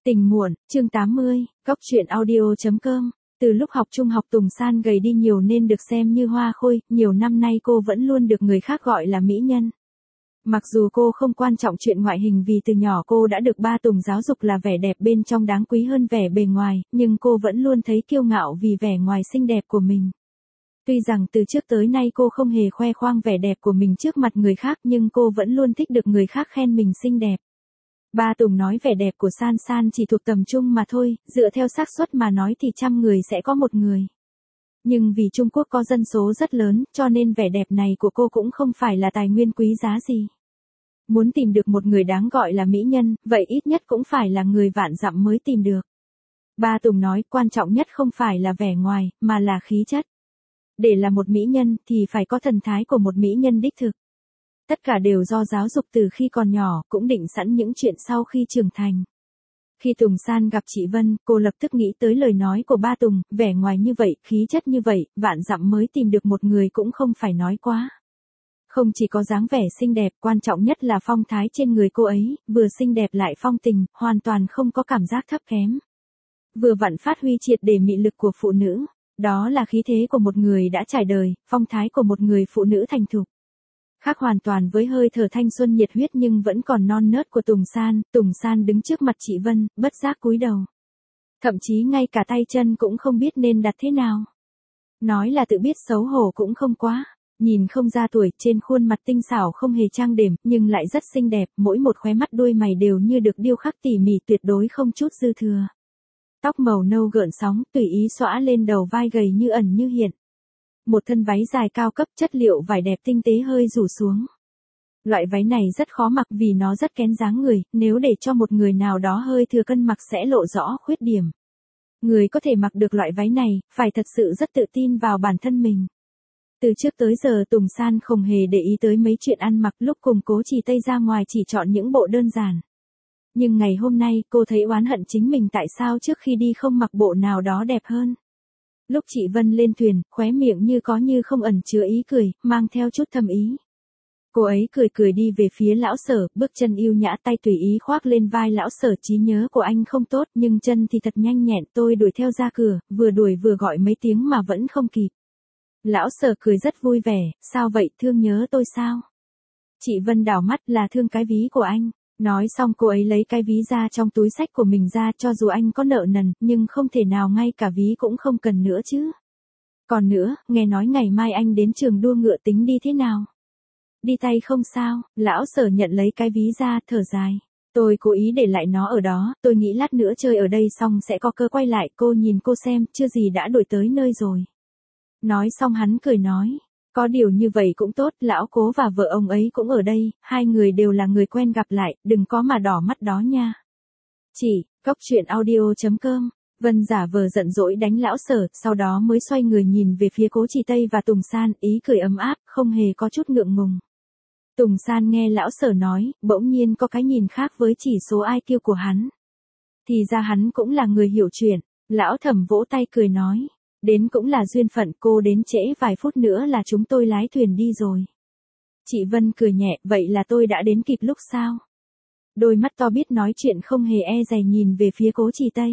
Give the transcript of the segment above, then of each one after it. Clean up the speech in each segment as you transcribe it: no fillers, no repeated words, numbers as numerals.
Tình muộn, chương 80, góc truyện audio.com. Từ lúc học trung học Tùng San gầy đi nhiều nên được xem như hoa khôi, nhiều năm nay cô vẫn luôn được người khác gọi là mỹ nhân. Mặc dù cô không quan trọng chuyện ngoại hình vì từ nhỏ cô đã được ba Tùng giáo dục là vẻ đẹp bên trong đáng quý hơn vẻ bề ngoài, nhưng cô vẫn luôn thấy kiêu ngạo vì vẻ ngoài xinh đẹp của mình. Tuy rằng từ trước tới nay cô không hề khoe khoang vẻ đẹp của mình trước mặt người khác nhưng cô vẫn luôn thích được người khác khen mình xinh đẹp. Ba Tùng nói vẻ đẹp của San San chỉ thuộc tầm trung mà thôi, dựa theo xác suất mà nói thì 100 người sẽ có một người. Nhưng vì Trung Quốc có dân số rất lớn, cho nên vẻ đẹp này của cô cũng không phải là tài nguyên quý giá gì. Muốn tìm được một người đáng gọi là mỹ nhân, vậy ít nhất cũng phải là người vạn dặm mới tìm được. Ba Tùng nói quan trọng nhất không phải là vẻ ngoài, mà là khí chất. Để là một mỹ nhân thì phải có thần thái của một mỹ nhân đích thực. Tất cả đều do giáo dục từ khi còn nhỏ, cũng định sẵn những chuyện sau khi trưởng thành. Khi Tùng San gặp chị Vân, cô lập tức nghĩ tới lời nói của ba Tùng, vẻ ngoài như vậy, khí chất như vậy, vạn dặm mới tìm được một người cũng không phải nói quá. Không chỉ có dáng vẻ xinh đẹp, quan trọng nhất là phong thái trên người cô ấy, vừa xinh đẹp lại phong tình, hoàn toàn không có cảm giác thấp kém. Vừa vặn phát huy triệt để mị lực của phụ nữ, đó là khí thế của một người đã trải đời, phong thái của một người phụ nữ thành thục. Khác hoàn toàn với hơi thở thanh xuân nhiệt huyết nhưng vẫn còn non nớt của Tùng San đứng trước mặt chị Vân, bất giác cúi đầu. Thậm chí ngay cả tay chân cũng không biết nên đặt thế nào. Nói là tự biết xấu hổ cũng không quá, nhìn không ra tuổi, trên khuôn mặt tinh xảo không hề trang điểm, nhưng lại rất xinh đẹp, mỗi một khóe mắt đuôi mày đều như được điêu khắc tỉ mỉ tuyệt đối không chút dư thừa. Tóc màu nâu gợn sóng, tùy ý xõa lên đầu vai gầy như ẩn như hiện. Một thân váy dài cao cấp chất liệu vải đẹp tinh tế hơi rủ xuống. Loại váy này rất khó mặc vì nó rất kén dáng người, nếu để cho một người nào đó hơi thừa cân mặc sẽ lộ rõ khuyết điểm. Người có thể mặc được loại váy này, phải thật sự rất tự tin vào bản thân mình. Từ trước tới giờ Tùng San không hề để ý tới mấy chuyện ăn mặc, lúc cùng Cố Chỉ Tây ra ngoài chỉ chọn những bộ đơn giản. Nhưng ngày hôm nay cô thấy oán hận chính mình tại sao trước khi đi không mặc bộ nào đó đẹp hơn. Lúc chị Vân lên thuyền, khóe miệng như có như không ẩn chứa ý cười, mang theo chút thâm ý. Cô ấy cười đi về phía lão Sở, bước chân yêu nhã tay tùy ý khoác lên vai lão Sở. Trí nhớ của anh không tốt nhưng chân thì thật nhanh nhẹn, tôi đuổi theo ra cửa, vừa đuổi vừa gọi mấy tiếng mà vẫn không kịp. Lão Sở cười rất vui vẻ, sao vậy, thương nhớ tôi sao? Chị Vân đảo mắt, là thương cái ví của anh. Nói xong cô ấy lấy cái ví ra trong túi xách của mình ra, cho dù anh có nợ nần, nhưng không thể nào ngay cả ví cũng không cần nữa chứ. Còn nữa, nghe nói ngày mai anh đến trường đua ngựa tính đi thế nào? Đi tay không sao, lão Sở nhận lấy cái ví ra, thở dài. Tôi cố ý để lại nó ở đó, tôi nghĩ lát nữa chơi ở đây xong sẽ có cơ quay lại, cô nhìn cô xem, chưa gì đã đuổi tới nơi rồi. Nói xong hắn cười nói. Có điều như vậy cũng tốt, lão Cố và vợ ông ấy cũng ở đây, hai người đều là người quen gặp lại, đừng có mà đỏ mắt đó nha. Chỉ, góc truyện audio.com, Vân giả vờ giận dỗi đánh lão Sở, sau đó mới xoay người nhìn về phía Cố Chỉ Tây và Tùng San, ý cười ấm áp, không hề có chút ngượng ngùng. Tùng San nghe lão Sở nói, bỗng nhiên có cái nhìn khác với chỉ số IQ của hắn. Thì ra hắn cũng là người hiểu chuyện, lão Thẩm vỗ tay cười nói. Đến cũng là duyên phận, cô đến trễ vài phút nữa là chúng tôi lái thuyền đi rồi. Chị Vân cười nhẹ, vậy là tôi đã đến kịp lúc sao? Đôi mắt to biết nói chuyện không hề e dè nhìn về phía Cố Chỉ Tây.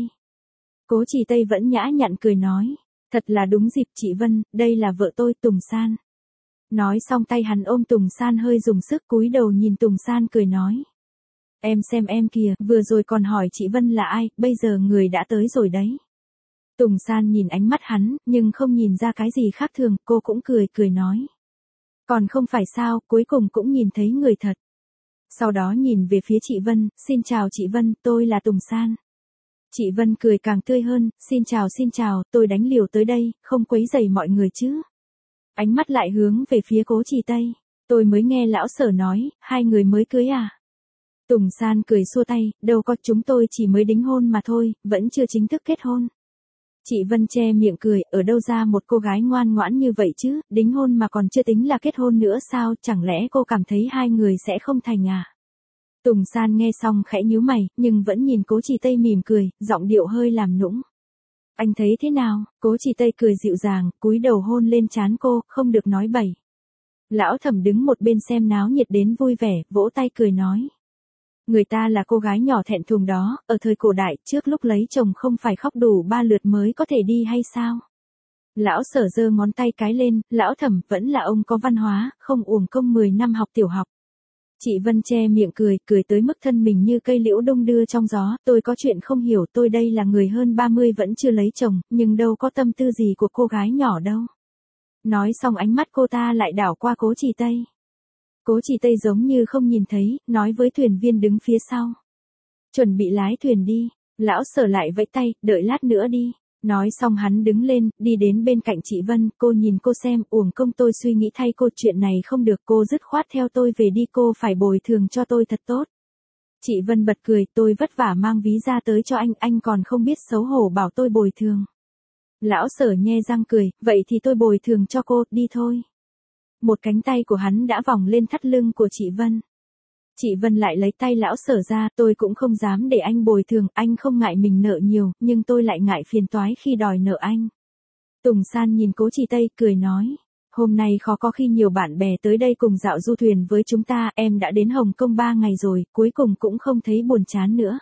Cố Chỉ Tây vẫn nhã nhặn cười nói, thật là đúng dịp chị Vân, đây là vợ tôi Tùng San. Nói xong tay hắn ôm Tùng San hơi dùng sức cúi đầu nhìn Tùng San cười nói. Em xem em kìa, vừa rồi còn hỏi chị Vân là ai, bây giờ người đã tới rồi đấy. Tùng San nhìn ánh mắt hắn, nhưng không nhìn ra cái gì khác thường, cô cũng cười nói. Còn không phải sao, cuối cùng cũng nhìn thấy người thật. Sau đó nhìn về phía chị Vân, xin chào chị Vân, tôi là Tùng San. Chị Vân cười càng tươi hơn, xin chào, tôi đánh liều tới đây, không quấy rầy mọi người chứ. Ánh mắt lại hướng về phía Cố Chỉ Tây, tôi mới nghe lão Sở nói, hai người mới cưới à? Tùng San cười xua tay, đâu có, chúng tôi chỉ mới đính hôn mà thôi, vẫn chưa chính thức kết hôn. Chị Vân che miệng cười, ở đâu ra một cô gái ngoan ngoãn như vậy chứ, đính hôn mà còn chưa tính là kết hôn nữa sao, chẳng lẽ cô cảm thấy hai người sẽ không thành à? Tùng San nghe xong khẽ nhíu mày, nhưng vẫn nhìn Cố Chỉ Tây mỉm cười, giọng điệu hơi làm nũng. Anh thấy thế nào? Cố Chỉ Tây cười dịu dàng, cúi đầu hôn lên trán cô, không được nói bậy. Lão Thẩm đứng một bên xem náo nhiệt đến vui vẻ, vỗ tay cười nói. Người ta là cô gái nhỏ thẹn thùng đó, ở thời cổ đại, trước lúc lấy chồng không phải khóc đủ 3 lượt mới có thể đi hay sao? Lão Sở giơ ngón tay cái lên, lão Thẩm, vẫn là ông có văn hóa, không uổng công 10 năm học tiểu học. Chị Vân che miệng cười, cười tới mức thân mình như cây liễu đung đưa trong gió, tôi có chuyện không hiểu, tôi đây là người hơn 30 vẫn chưa lấy chồng, nhưng đâu có tâm tư gì của cô gái nhỏ đâu. Nói xong ánh mắt cô ta lại đảo qua Cố Trì Tây. Cố Trì Tây giống như không nhìn thấy, nói với thuyền viên đứng phía sau. Chuẩn bị lái thuyền đi, lão Sở lại vẫy tay, đợi lát nữa đi. Nói xong hắn đứng lên, đi đến bên cạnh chị Vân, cô nhìn cô xem, uổng công tôi suy nghĩ thay cô, chuyện này không được, cô dứt khoát theo tôi về đi, cô phải bồi thường cho tôi thật tốt. Chị Vân bật cười, tôi vất vả mang ví ra tới cho anh còn không biết xấu hổ bảo tôi bồi thường. Lão Sở nhe răng cười, vậy thì tôi bồi thường cho cô, đi thôi. Một cánh tay của hắn đã vòng lên thắt lưng của chị Vân. Chị Vân lại lấy tay lão Sở ra, tôi cũng không dám để anh bồi thường, anh không ngại mình nợ nhiều, nhưng tôi lại ngại phiền toái khi đòi nợ anh. Tùng San nhìn Cố Trì Tây, cười nói, hôm nay khó có khi nhiều bạn bè tới đây cùng dạo du thuyền với chúng ta, em đã đến Hồng Kông 3 ngày rồi, cuối cùng cũng không thấy buồn chán nữa.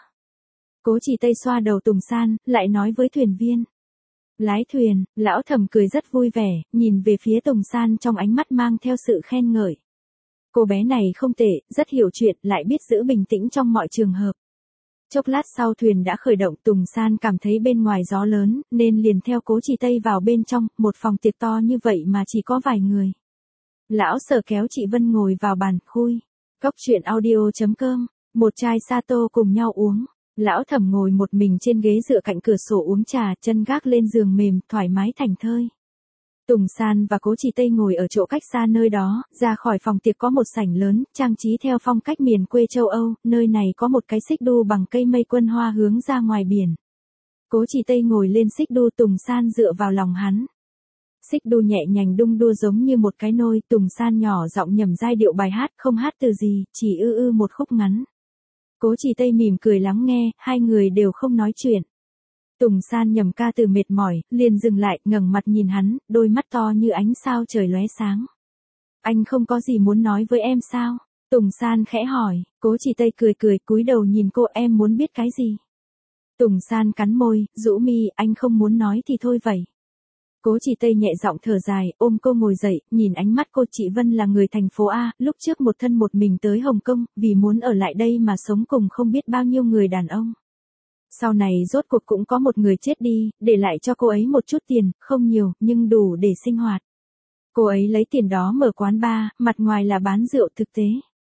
Cố Trì Tây xoa đầu Tùng San, lại nói với thuyền viên. Lái thuyền, lão Thẩm cười rất vui vẻ, nhìn về phía Tùng San trong ánh mắt mang theo sự khen ngợi. Cô bé này không tệ, rất hiểu chuyện, lại biết giữ bình tĩnh trong mọi trường hợp. Chốc lát sau thuyền đã khởi động, Tùng San cảm thấy bên ngoài gió lớn, nên liền theo Cố Trì Tây vào bên trong, một phòng tiệc to như vậy mà chỉ có vài người. Lão Sở kéo chị Vân ngồi vào bàn, khui. Cốc truyện audio.com, một chai Sato cùng nhau uống. Lão Thẩm ngồi một mình trên ghế dựa cạnh cửa sổ uống trà, chân gác lên giường mềm, thoải mái thảnh thơi. Tùng San và Cố Trì Tây ngồi ở chỗ cách xa nơi đó, ra khỏi phòng tiệc có một sảnh lớn, trang trí theo phong cách miền quê châu Âu, nơi này có một cái xích đu bằng cây mây quân hoa hướng ra ngoài biển. Cố Trì Tây ngồi lên xích đu, Tùng San dựa vào lòng hắn. Xích đu nhẹ nhàng đung đưa giống như một cái nôi, Tùng San nhỏ giọng nhẩm giai điệu bài hát, không hát từ gì, chỉ một khúc ngắn. Cố Trì Tây mỉm cười lắng nghe, hai người đều không nói chuyện. Tùng San nhẩm ca từ mệt mỏi, liền dừng lại, ngẩng mặt nhìn hắn, đôi mắt to như ánh sao trời lóe sáng. Anh không có gì muốn nói với em sao? Tùng San khẽ hỏi, Cố Trì Tây cười cười, cúi đầu nhìn cô, em muốn biết cái gì? Tùng San cắn môi, rũ mi, anh không muốn nói thì thôi vậy. Cố Trì Tây nhẹ giọng thở dài, ôm cô ngồi dậy, nhìn ánh mắt cô. Chị Vân là người thành phố A, lúc trước một thân một mình tới Hồng Kông, vì muốn ở lại đây mà sống cùng không biết bao nhiêu người đàn ông. Sau này rốt cuộc cũng có một người chết đi, để lại cho cô ấy một chút tiền, không nhiều, nhưng đủ để sinh hoạt. Cô ấy lấy tiền đó mở quán bar, mặt ngoài là bán rượu thực tế.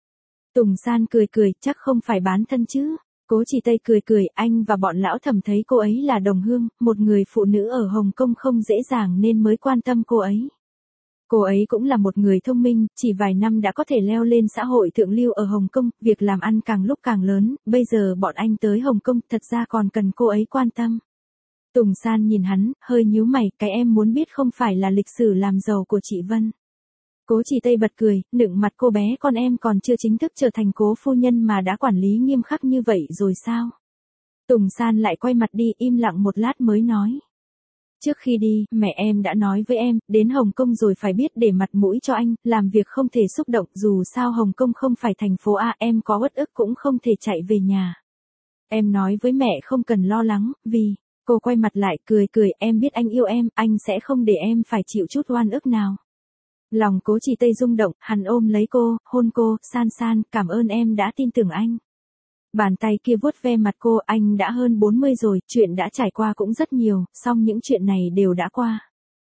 Tùng San cười cười, chắc không phải bán thân chứ. Cố Trì Tây cười cười, anh và bọn lão Thẩm thấy cô ấy là đồng hương, một người phụ nữ ở Hồng Kông không dễ dàng nên mới quan tâm cô ấy. Cô ấy cũng là một người thông minh, chỉ vài năm đã có thể leo lên xã hội thượng lưu ở Hồng Kông, việc làm ăn càng lúc càng lớn, bây giờ bọn anh tới Hồng Kông thật ra còn cần cô ấy quan tâm. Tùng San nhìn hắn, hơi nhíu mày, cái em muốn biết không phải là lịch sử làm giàu của chị Vân. Cố Trì Tây bật cười, nựng mặt cô bé, con em còn chưa chính thức trở thành cố phu nhân mà đã quản lý nghiêm khắc như vậy rồi sao? Tùng San lại quay mặt đi, im lặng một lát mới nói. Trước khi đi, mẹ em đã nói với em, đến Hồng Kông rồi phải biết để mặt mũi cho anh, làm việc không thể xúc động, dù sao Hồng Kông không phải thành phố A, em có uất ức cũng không thể chạy về nhà. Em nói với mẹ không cần lo lắng, vì, cô quay mặt lại, cười cười, em biết anh yêu em, anh sẽ không để em phải chịu chút oan ức nào. Lòng Cố Trì Tây rung động, hắn ôm lấy cô, hôn cô, San San, cảm ơn em đã tin tưởng anh. Bàn tay kia vuốt ve mặt cô, anh đã hơn 40 rồi, chuyện đã trải qua cũng rất nhiều, song những chuyện này đều đã qua.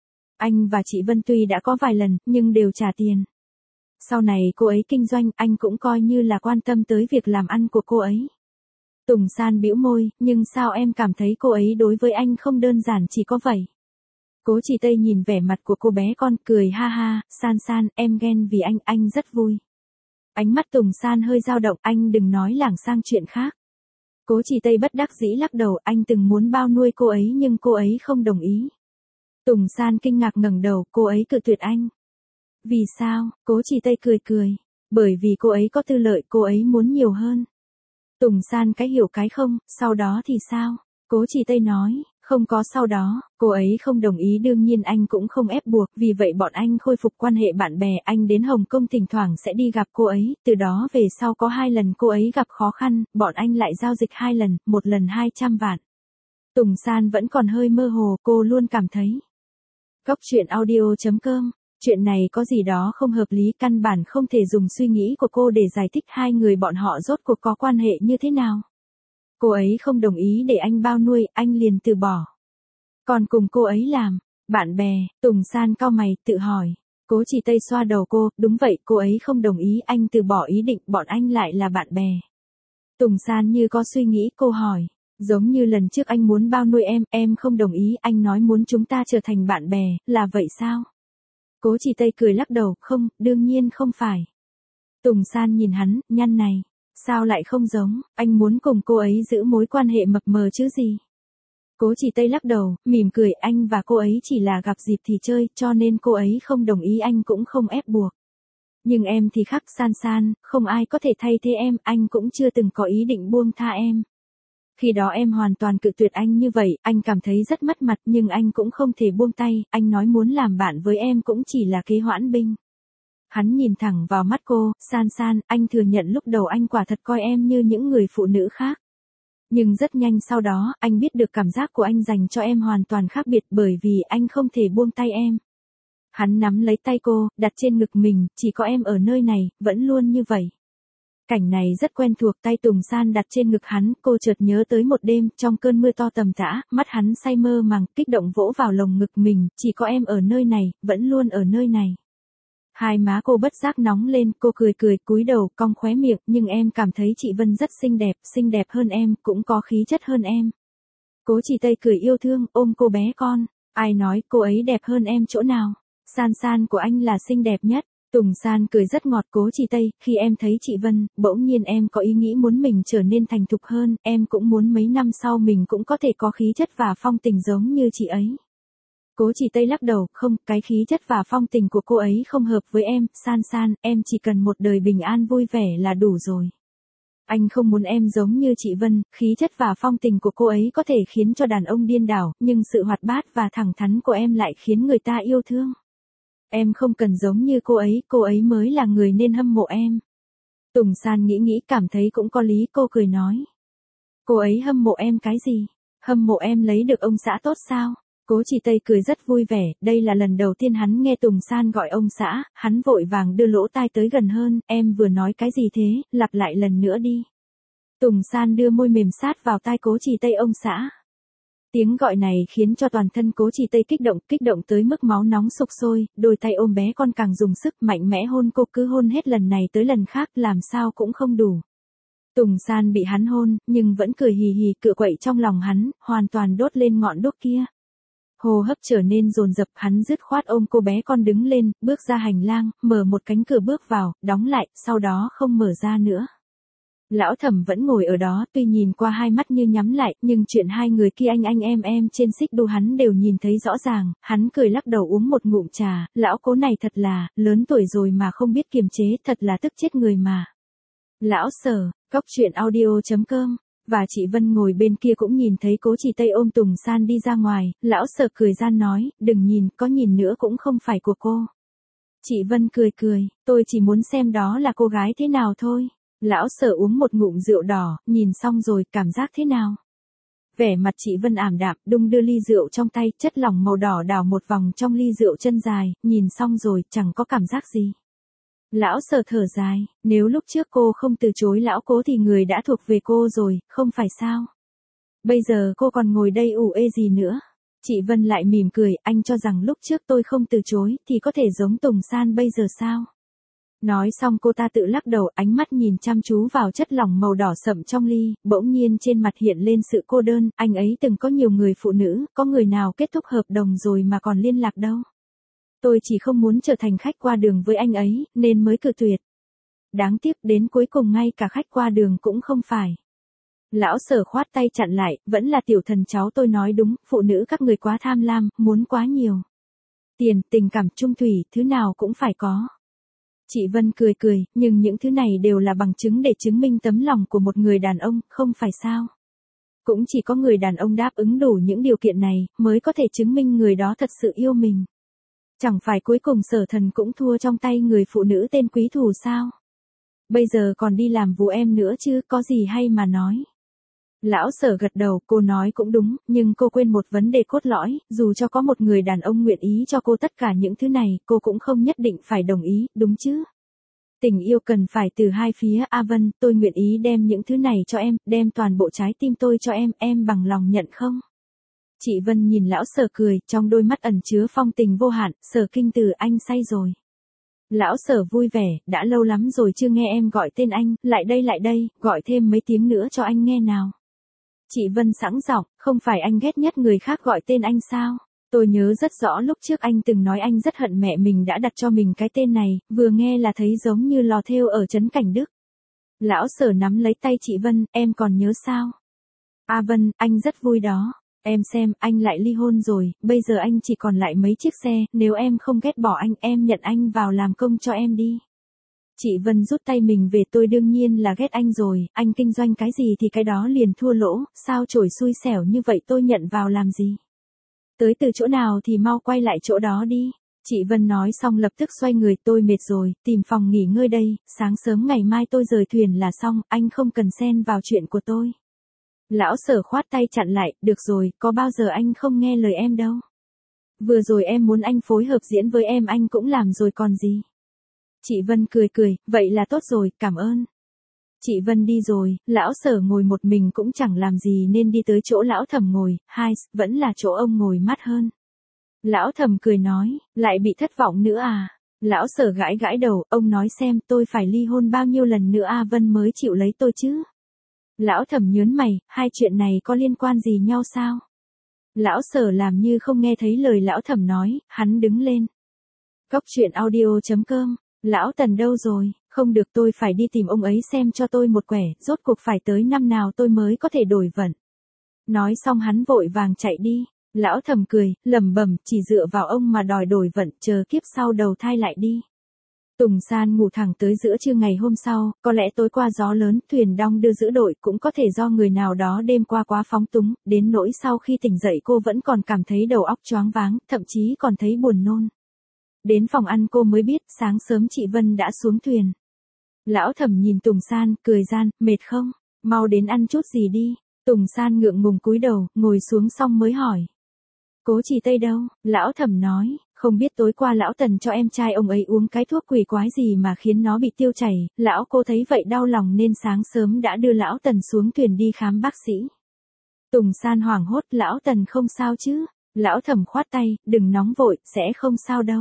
Anh và chị Vân tuy đã có vài lần, nhưng đều trả tiền. Sau này cô ấy kinh doanh, anh cũng coi như là quan tâm tới việc làm ăn của cô ấy. Tùng San bĩu môi, nhưng sao em cảm thấy cô ấy đối với anh không đơn giản chỉ có vậy? Cố Trì Tây nhìn vẻ mặt của cô bé con, cười ha ha, San San, em ghen vì anh rất vui. Ánh mắt Tùng San hơi dao động, anh đừng nói lảng sang chuyện khác. Cố Trì Tây bất đắc dĩ lắc đầu, anh từng muốn bao nuôi cô ấy nhưng cô ấy không đồng ý. Tùng San kinh ngạc ngẩng đầu, cô ấy cự tuyệt anh. Vì sao? Cố Trì Tây cười cười. Bởi vì cô ấy có tư lợi, cô ấy muốn nhiều hơn. Tùng San cái hiểu cái không, sau đó thì sao? Cố Trì Tây nói, Không có sau đó, cô ấy không đồng ý đương nhiên anh cũng không ép buộc, vì vậy bọn anh khôi phục quan hệ bạn bè, anh đến Hồng Kông thỉnh thoảng sẽ đi gặp cô ấy, từ đó về sau có 2 lần cô ấy gặp khó khăn, bọn anh lại giao dịch 2 lần, một lần 200 vạn. Tùng San vẫn còn hơi mơ hồ, cô luôn cảm thấy. Góc truyện audio.com, chuyện này có gì đó không hợp lý, căn bản không thể dùng suy nghĩ của cô để giải thích hai người bọn họ rốt cuộc có quan hệ như thế nào. Cô ấy không đồng ý để anh bao nuôi, anh liền từ bỏ. Còn cùng cô ấy làm, bạn bè, Tùng San cau mày, tự hỏi. Cố Chỉ Tây xoa đầu cô, đúng vậy, cô ấy không đồng ý, anh từ bỏ ý định, bọn anh lại là bạn bè. Tùng San như có suy nghĩ, cô hỏi. Giống như lần trước anh muốn bao nuôi em không đồng ý, anh nói muốn chúng ta trở thành bạn bè, là vậy sao? Cố Chỉ Tây cười lắc đầu, không, đương nhiên không phải. Tùng San nhìn hắn, nhăn này. Sao lại không giống, anh muốn cùng cô ấy giữ mối quan hệ mập mờ chứ gì? Cố Chỉ Tây lắc đầu, mỉm cười, anh và cô ấy chỉ là gặp dịp thì chơi, cho nên cô ấy không đồng ý, anh cũng không ép buộc. Nhưng em thì khác, San, không ai có thể thay thế em, anh cũng chưa từng có ý định buông tha em. Khi đó em hoàn toàn cự tuyệt anh như vậy, anh cảm thấy rất mất mặt nhưng anh cũng không thể buông tay, anh nói muốn làm bạn với em cũng chỉ là kế hoãn binh. Hắn nhìn thẳng vào mắt cô, San, anh thừa nhận lúc đầu anh quả thật coi em như những người phụ nữ khác. Nhưng rất nhanh sau đó, anh biết được cảm giác của anh dành cho em hoàn toàn khác biệt bởi vì anh không thể buông tay em. Hắn nắm lấy tay cô, đặt trên ngực mình, chỉ có em ở nơi này, vẫn luôn như vậy. Cảnh này rất quen thuộc, tay Tùng San đặt trên ngực hắn, cô chợt nhớ tới một đêm, trong cơn mưa to tầm tã, mắt hắn say mơ màng, kích động vỗ vào lồng ngực mình, chỉ có em ở nơi này, vẫn luôn ở nơi này. Hai má cô bất giác nóng lên, cô cười, cúi đầu, cong khóe miệng, nhưng em cảm thấy chị Vân rất xinh đẹp hơn em, cũng có khí chất hơn em. Cố Chỉ Tây cười yêu thương, ôm cô bé con, ai nói cô ấy đẹp hơn em chỗ nào, San của anh là xinh đẹp nhất. Tùng San cười rất ngọt, Cố Chỉ Tây, khi em thấy chị Vân, bỗng nhiên em có ý nghĩ muốn mình trở nên thành thục hơn, em cũng muốn mấy năm sau mình cũng có thể có khí chất và phong tình giống như chị ấy. Cố Chỉ Tây lắc đầu, không, cái khí chất và phong tình của cô ấy không hợp với em, San, em chỉ cần một đời bình an vui vẻ là đủ rồi. Anh không muốn em giống như chị Vân, khí chất và phong tình của cô ấy có thể khiến cho đàn ông điên đảo, nhưng sự hoạt bát và thẳng thắn của em lại khiến người ta yêu thương. Em không cần giống như cô ấy mới là người nên hâm mộ em. Tùng San nghĩ cảm thấy cũng có lý, cô cười nói. Cô ấy hâm mộ em cái gì? Hâm mộ em lấy được ông xã tốt sao? Cố Chỉ Tây cười rất vui vẻ, đây là lần đầu tiên hắn nghe Tùng San gọi ông xã, hắn vội vàng đưa lỗ tai tới gần hơn, em vừa nói cái gì thế, lặp lại lần nữa đi. Tùng San đưa môi mềm sát vào tai Cố Chỉ Tây, ông xã. Tiếng gọi này khiến cho toàn thân Cố Chỉ Tây kích động tới mức máu nóng sục sôi, đôi tay ôm bé con càng dùng sức mạnh mẽ hôn cô, cứ hôn hết lần này tới lần khác, làm sao cũng không đủ. Tùng San bị hắn hôn, nhưng vẫn cười hì hì, cựa quậy trong lòng hắn, hoàn toàn đốt lên ngọn đuốc kia. Hô hấp trở nên dồn dập, hắn dứt khoát ôm cô bé con đứng lên, bước ra hành lang, mở một cánh cửa bước vào, đóng lại, sau đó không mở ra nữa. Lão Thẩm vẫn ngồi ở đó, tuy nhìn qua hai mắt như nhắm lại, nhưng chuyện hai người kia anh em trên xích đu hắn đều nhìn thấy rõ ràng, hắn cười lắc đầu uống một ngụm trà, lão Cố này thật là, lớn tuổi rồi mà không biết kiềm chế, thật là tức chết người mà. Lão Sở, góc truyện audio.com. Và chị Vân ngồi bên kia cũng nhìn thấy Cố Chỉ Tây ôm Tùng San đi ra ngoài, lão Sở cười gian nói, đừng nhìn, có nhìn nữa cũng không phải của cô. Chị Vân cười, tôi chỉ muốn xem đó là cô gái thế nào thôi. Lão Sở uống một ngụm rượu đỏ, nhìn xong rồi, cảm giác thế nào? Vẻ mặt chị Vân ảm đạm, đung đưa ly rượu trong tay, chất lỏng màu đỏ đảo một vòng trong ly rượu chân dài, nhìn xong rồi, chẳng có cảm giác gì. Lão Sở thở dài, nếu lúc trước cô không từ chối lão Cố thì người đã thuộc về cô rồi, không phải sao? Bây giờ cô còn ngồi đây ủ ê gì nữa? Chị Vân lại mỉm cười, anh cho rằng lúc trước tôi không từ chối, thì có thể giống Tùng San bây giờ sao? Nói xong cô ta tự lắc đầu, ánh mắt nhìn chăm chú vào chất lỏng màu đỏ sậm trong ly, bỗng nhiên trên mặt hiện lên sự cô đơn, anh ấy từng có nhiều người phụ nữ, có người nào kết thúc hợp đồng rồi mà còn liên lạc đâu. Tôi chỉ không muốn trở thành khách qua đường với anh ấy, nên mới cự tuyệt. Đáng tiếc đến cuối cùng ngay cả khách qua đường cũng không phải. Lão Sở khoát tay chặn lại, vẫn là tiểu thần cháu tôi nói đúng, phụ nữ các người quá tham lam, muốn quá nhiều. Tiền, tình cảm, chung thủy, thứ nào cũng phải có. Chị Vân cười, nhưng những thứ này đều là bằng chứng để chứng minh tấm lòng của một người đàn ông, không phải sao? Cũng chỉ có người đàn ông đáp ứng đủ những điều kiện này, mới có thể chứng minh người đó thật sự yêu mình. Chẳng phải cuối cùng Sở Thần cũng thua trong tay người phụ nữ tên Quý Thù sao? Bây giờ còn đi làm vụ em nữa chứ, có gì hay mà nói. Lão Sở gật đầu, cô nói cũng đúng, nhưng cô quên một vấn đề cốt lõi, dù cho có một người đàn ông nguyện ý cho cô tất cả những thứ này, cô cũng không nhất định phải đồng ý, đúng chứ? Tình yêu cần phải từ hai phía. A Vân, tôi nguyện ý đem những thứ này cho em, đem toàn bộ trái tim tôi cho em bằng lòng nhận không? Chị Vân nhìn lão Sở cười, trong đôi mắt ẩn chứa phong tình vô hạn. Sở Kinh Từ, anh say rồi. Lão Sở vui vẻ, đã lâu lắm rồi chưa nghe em gọi tên anh, lại đây, gọi thêm mấy tiếng nữa cho anh nghe nào. Chị Vân sẵn giọng, không phải anh ghét nhất người khác gọi tên anh sao? Tôi nhớ rất rõ lúc trước anh từng nói anh rất hận mẹ mình đã đặt cho mình cái tên này, vừa nghe là thấy giống như lò thêu ở trấn Cảnh Đức. Lão Sở nắm lấy tay chị Vân, em còn nhớ sao? A Vân, anh rất vui đó. Em xem, anh lại ly hôn rồi, bây giờ anh chỉ còn lại mấy chiếc xe, nếu em không ghét bỏ anh, em nhận anh vào làm công cho em đi. Chị Vân rút tay mình về, tôi đương nhiên là ghét anh rồi, anh kinh doanh cái gì thì cái đó liền thua lỗ, sao trổi xui xẻo như vậy tôi nhận vào làm gì? Tới từ chỗ nào thì mau quay lại chỗ đó đi. Chị Vân nói xong lập tức xoay người, tôi mệt rồi, tìm phòng nghỉ ngơi đây, sáng sớm ngày mai tôi rời thuyền là xong, anh không cần xen vào chuyện của tôi. Lão Sở khoát tay chặn lại, được rồi, có bao giờ anh không nghe lời em đâu. Vừa rồi em muốn anh phối hợp diễn với em anh cũng làm rồi còn gì. Chị Vân cười, vậy là tốt rồi, cảm ơn. Chị Vân đi rồi, lão Sở ngồi một mình cũng chẳng làm gì nên đi tới chỗ lão Thẩm ngồi, vẫn là chỗ ông ngồi mát hơn. Lão Thẩm cười nói, lại bị thất vọng nữa à? Lão Sở gãi đầu, ông nói xem tôi phải ly hôn bao nhiêu lần nữa A Vân mới chịu lấy tôi chứ? Lão Thẩm nhớn mày, hai chuyện này có liên quan gì nhau sao? Lão Sở làm như không nghe thấy lời lão Thẩm nói, hắn đứng lên. Cóc truyện audio.com, lão Tần đâu rồi? Không được, tôi phải đi tìm ông ấy xem cho tôi một quẻ, rốt cuộc phải tới năm nào tôi mới có thể đổi vận. Nói xong hắn vội vàng chạy đi. Lão Thẩm cười, lẩm bẩm, chỉ dựa vào ông mà đòi đổi vận, chờ kiếp sau đầu thai lại đi. Tùng San ngủ thẳng tới giữa trưa ngày hôm sau, có lẽ tối qua gió lớn, thuyền đong đưa giữa đội, cũng có thể do người nào đó đêm qua quá phóng túng, đến nỗi sau khi tỉnh dậy cô vẫn còn cảm thấy đầu óc choáng váng, thậm chí còn thấy buồn nôn. Đến phòng ăn cô mới biết, sáng sớm chị Vân đã xuống thuyền. Lão Thẩm nhìn Tùng San, cười gian, mệt không? Mau đến ăn chút gì đi. Tùng San ngượng ngùng cúi đầu, ngồi xuống xong mới hỏi. Cố Chỉ Tây đâu? Lão Thẩm nói, không biết tối qua lão Tần cho em trai ông ấy uống cái thuốc quỷ quái gì mà khiến nó bị tiêu chảy, lão cô thấy vậy đau lòng nên sáng sớm đã đưa lão Tần xuống thuyền đi khám bác sĩ. Tùng San hoảng hốt, lão Tần không sao chứ? Lão Thẩm khoát tay, đừng nóng vội, sẽ không sao đâu.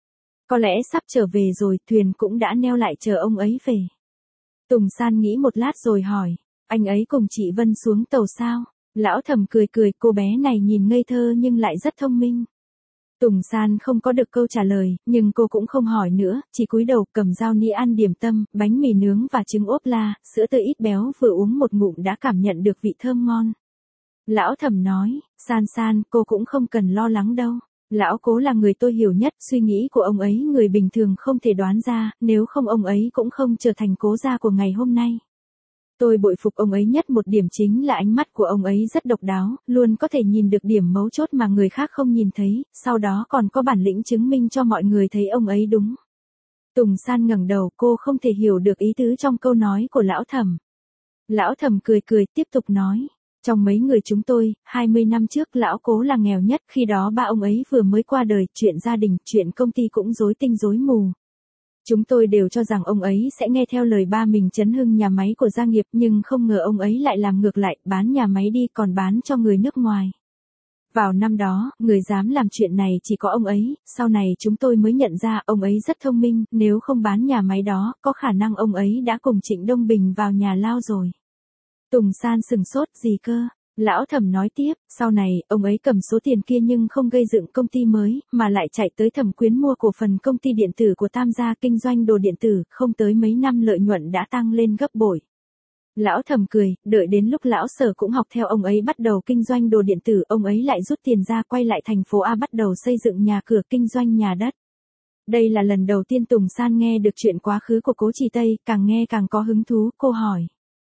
Có lẽ sắp trở về rồi, thuyền cũng đã neo lại chờ ông ấy về. Tùng San nghĩ một lát rồi hỏi, anh ấy cùng chị Vân xuống tàu sao? Lão Thẩm cười, cô bé này nhìn ngây thơ nhưng lại rất thông minh. Tùng San không có được câu trả lời, nhưng cô cũng không hỏi nữa, chỉ cúi đầu cầm dao nĩa ăn điểm tâm, bánh mì nướng và trứng ốp la, sữa tươi ít béo, vừa uống một ngụm đã cảm nhận được vị thơm ngon. Lão Thẩm nói, San, cô cũng không cần lo lắng đâu. Lão Cố là người tôi hiểu nhất, suy nghĩ của ông ấy người bình thường không thể đoán ra, nếu không ông ấy cũng không trở thành cố gia của ngày hôm nay. Tôi bội phục ông ấy nhất một điểm chính là ánh mắt của ông ấy rất độc đáo, luôn có thể nhìn được điểm mấu chốt mà người khác không nhìn thấy, sau đó còn có bản lĩnh chứng minh cho mọi người thấy ông ấy đúng. Tùng San ngẩng đầu, cô không thể hiểu được ý tứ trong câu nói của Lão Thẩm. Lão Thẩm cười, tiếp tục nói. Trong mấy người chúng tôi, 20 năm trước Lão Cố là nghèo nhất, khi đó ba ông ấy vừa mới qua đời, chuyện gia đình, chuyện công ty cũng rối tinh rối mù. Chúng tôi đều cho rằng ông ấy sẽ nghe theo lời ba mình chấn hưng nhà máy của gia nghiệp, nhưng không ngờ ông ấy lại làm ngược lại, bán nhà máy đi còn bán cho người nước ngoài. Vào năm đó, người dám làm chuyện này chỉ có ông ấy, sau này chúng tôi mới nhận ra ông ấy rất thông minh, nếu không bán nhà máy đó, có khả năng ông ấy đã cùng Trịnh Đông Bình vào nhà lao rồi. Tùng San sừng sốt, gì cơ? Lão Thẩm nói tiếp, sau này, ông ấy cầm số tiền kia nhưng không gây dựng công ty mới, mà lại chạy tới Thẩm Quyến mua cổ phần công ty điện tử của Tam gia kinh doanh đồ điện tử, không tới mấy năm lợi nhuận đã tăng lên gấp bội. Lão Thẩm cười, đợi đến lúc Lão Sở cũng học theo ông ấy bắt đầu kinh doanh đồ điện tử, ông ấy lại rút tiền ra quay lại thành phố A bắt đầu xây dựng nhà cửa kinh doanh nhà đất. Đây là lần đầu tiên Tùng San nghe được chuyện quá khứ của Cố Chỉ Tây, càng nghe càng có hứng thú, cô hỏi.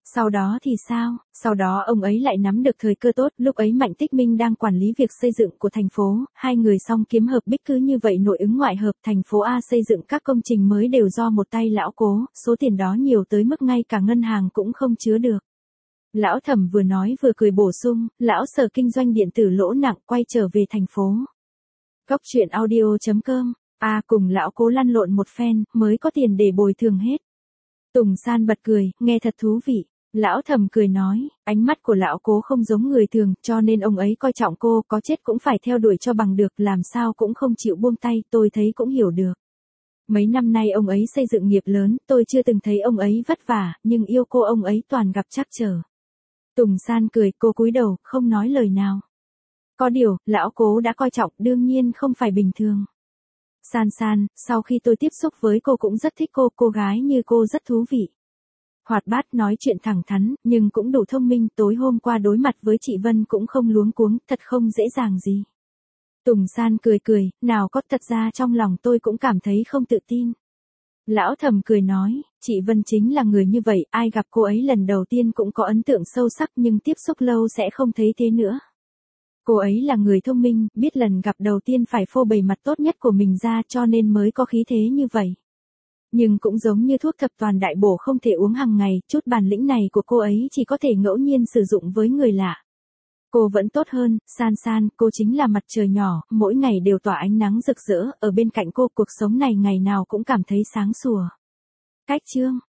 Sau đó thì sao? Sau đó ông ấy lại nắm được thời cơ tốt, lúc ấy Mạnh Tích Minh đang quản lý việc xây dựng của thành phố, hai người song kiếm hợp bích, cứ như vậy nội ứng ngoại hợp, thành phố A xây dựng các công trình mới đều do một tay lão Cố, số tiền đó nhiều tới mức ngay cả ngân hàng cũng không chứa được. Lão Thẩm vừa nói vừa cười bổ sung, lão Sở kinh doanh điện tử lỗ nặng, quay trở về thành phố. Góc truyện audio.com, cùng lão Cố lăn lộn một phen, mới có tiền để bồi thường hết. Tùng San bật cười, nghe thật thú vị. Lão Thẩm cười nói, ánh mắt của lão Cố không giống người thường, cho nên ông ấy coi trọng cô, có chết cũng phải theo đuổi cho bằng được, làm sao cũng không chịu buông tay, tôi thấy cũng hiểu được. Mấy năm nay ông ấy xây dựng nghiệp lớn, tôi chưa từng thấy ông ấy vất vả, nhưng yêu cô ông ấy toàn gặp trắc trở. Tùng San cười, cô cúi đầu, không nói lời nào. Có điều, lão Cố đã coi trọng, đương nhiên không phải bình thường. San, sau khi tôi tiếp xúc với cô cũng rất thích cô gái như cô rất thú vị. Hoạt bát, nói chuyện thẳng thắn, nhưng cũng đủ thông minh, tối hôm qua đối mặt với chị Vân cũng không luống cuống, thật không dễ dàng gì. Tùng San cười, nào có, thật ra trong lòng tôi cũng cảm thấy không tự tin. Lão Thẩm cười nói, chị Vân chính là người như vậy, ai gặp cô ấy lần đầu tiên cũng có ấn tượng sâu sắc nhưng tiếp xúc lâu sẽ không thấy thế nữa. Cô ấy là người thông minh, biết lần gặp đầu tiên phải phô bày mặt tốt nhất của mình ra cho nên mới có khí thế như vậy. Nhưng cũng giống như thuốc thập toàn đại bổ không thể uống hàng ngày, chút bản lĩnh này của cô ấy chỉ có thể ngẫu nhiên sử dụng với người lạ. Cô vẫn tốt hơn, San, cô chính là mặt trời nhỏ, mỗi ngày đều tỏa ánh nắng rực rỡ, ở bên cạnh cô cuộc sống này ngày nào cũng cảm thấy sáng sủa. Cách chương